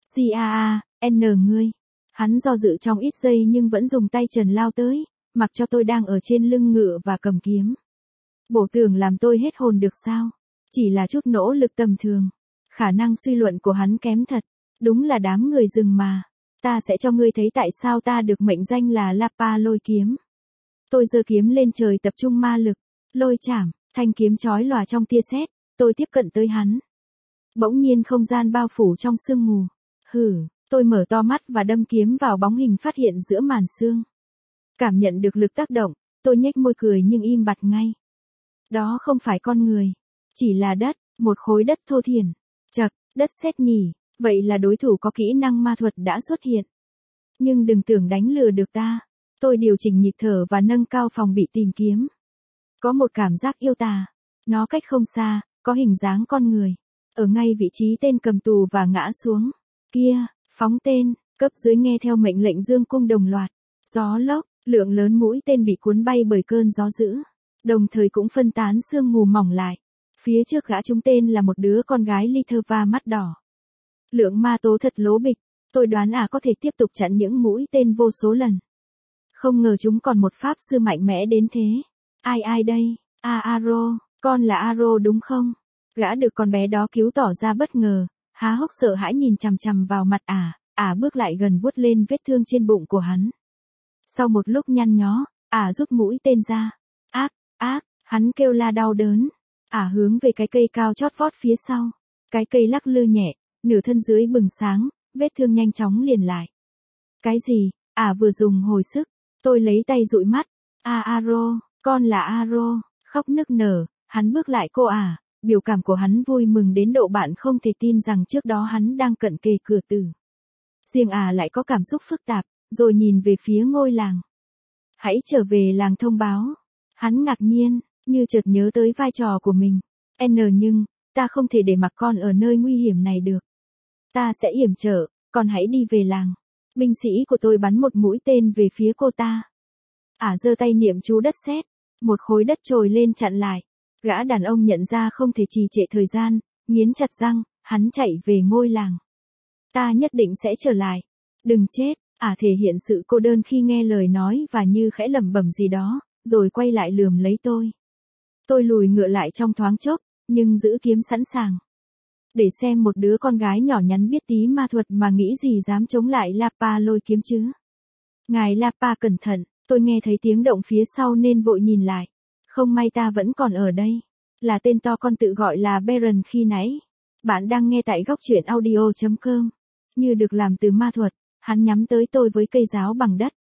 Ngươi. Hắn do dự trong ít giây nhưng vẫn dùng tay trần lao tới, mặc cho tôi đang ở trên lưng ngựa và cầm kiếm. Bộ tưởng làm tôi hết hồn được sao? Chỉ là chút nỗ lực tầm thường. Khả năng suy luận của hắn kém thật. Đúng là đám người rừng mà. Ta sẽ cho ngươi thấy tại sao ta được mệnh danh là Lapa lôi kiếm. Tôi giơ kiếm lên trời tập trung ma lực. Lôi chảm, thanh kiếm chói lòa trong tia sét. Tôi tiếp cận tới hắn. Bỗng nhiên không gian bao phủ trong sương mù. Tôi mở to mắt và đâm kiếm vào bóng hình phát hiện giữa màn sương. Cảm nhận được lực tác động, tôi nhếch môi cười nhưng im bặt ngay. Đó không phải con người. Chỉ là đất, một khối đất thô thiển. Chậc, đất sét nhỉ. Vậy là đối thủ có kỹ năng ma thuật đã xuất hiện. Nhưng đừng tưởng đánh lừa được ta. Tôi điều chỉnh nhịp thở và nâng cao phòng bị tìm kiếm. Có một cảm giác yêu tà. Nó cách không xa, có hình dáng con người. Ở ngay vị trí tên cầm tù và ngã xuống. Kia, phóng tên, cấp dưới nghe theo mệnh lệnh dương cung đồng loạt. Gió lốc, lượng lớn mũi tên bị cuốn bay bởi cơn gió dữ. Đồng thời cũng phân tán sương mù mỏng lại. Phía trước gã trúng tên là một đứa con gái Litva mắt đỏ. Lượng ma tố thật lố bịch, tôi đoán có thể tiếp tục chặn những mũi tên vô số lần. Không ngờ chúng còn một pháp sư mạnh mẽ đến thế. Ai đây? Aro, con là Aro đúng không? Gã được con bé đó cứu tỏ ra bất ngờ, há hốc sợ hãi nhìn chằm chằm vào mặt bước lại gần vuốt lên vết thương trên bụng của hắn. Sau một lúc nhăn nhó, rút mũi tên ra. Hắn kêu la đau đớn. Hướng về cái cây cao chót vót phía sau. Cái cây lắc lư nhẹ. Nửa thân dưới bừng sáng, vết thương nhanh chóng liền lại. Cái gì? Vừa dùng hồi sức. Tôi lấy tay dụi mắt. Aro, con là Aro, khóc nức nở, hắn bước lại cô biểu cảm của hắn vui mừng đến độ bạn không thể tin rằng trước đó hắn đang cận kề cửa tử. Riêng lại có cảm xúc phức tạp, rồi nhìn về phía ngôi làng. Hãy trở về làng thông báo. Hắn ngạc nhiên, như chợt nhớ tới vai trò của mình. Nhưng, ta không thể để mặc con ở nơi nguy hiểm này được. Ta sẽ yểm trợ, con hãy đi về làng. Binh sĩ của tôi bắn một mũi tên về phía cô ta. Giơ tay niệm chú đất sét. Một khối đất trồi lên chặn lại. Gã đàn ông nhận ra không thể trì trệ thời gian, nghiến chặt răng, hắn chạy về ngôi làng. Ta nhất định sẽ trở lại. Đừng chết. Thể hiện sự cô đơn khi nghe lời nói và như khẽ lẩm bẩm gì đó, rồi quay lại lườm lấy tôi. Tôi lùi ngựa lại trong thoáng chốc, nhưng giữ kiếm sẵn sàng. Để xem một đứa con gái nhỏ nhắn biết tí ma thuật mà nghĩ gì dám chống lại Lapa lôi kiếm chứ. Ngài Lapa cẩn thận, tôi nghe thấy tiếng động phía sau nên vội nhìn lại. Không may ta vẫn còn ở đây. Là tên to con tự gọi là Baron khi nãy. Bạn đang nghe tại góc truyện audio.com. Như được làm từ ma thuật, hắn nhắm tới tôi với cây giáo bằng đất.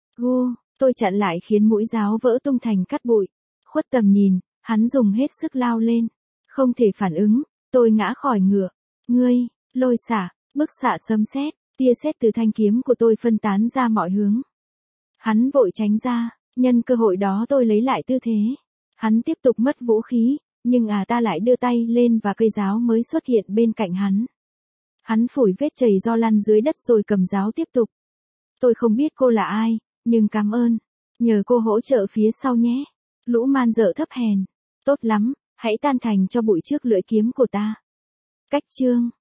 Tôi chặn lại khiến mũi giáo vỡ tung thành cát bụi. Khuất tầm nhìn, hắn dùng hết sức lao lên. Không thể phản ứng, tôi ngã khỏi ngựa. Ngươi, lôi xả, bức xạ sấm sét, tia sét từ thanh kiếm của tôi phân tán ra mọi hướng. Hắn vội tránh ra, nhân cơ hội đó tôi lấy lại tư thế. Hắn tiếp tục mất vũ khí, nhưng ta lại đưa tay lên và cây giáo mới xuất hiện bên cạnh hắn. Hắn phủi vết chảy do lăn dưới đất rồi cầm giáo tiếp tục. Tôi không biết cô là ai, nhưng cảm ơn. Nhờ cô hỗ trợ phía sau nhé. Lũ man dợ thấp hèn. Tốt lắm, hãy tan thành cho bụi trước lưỡi kiếm của ta. Cách chương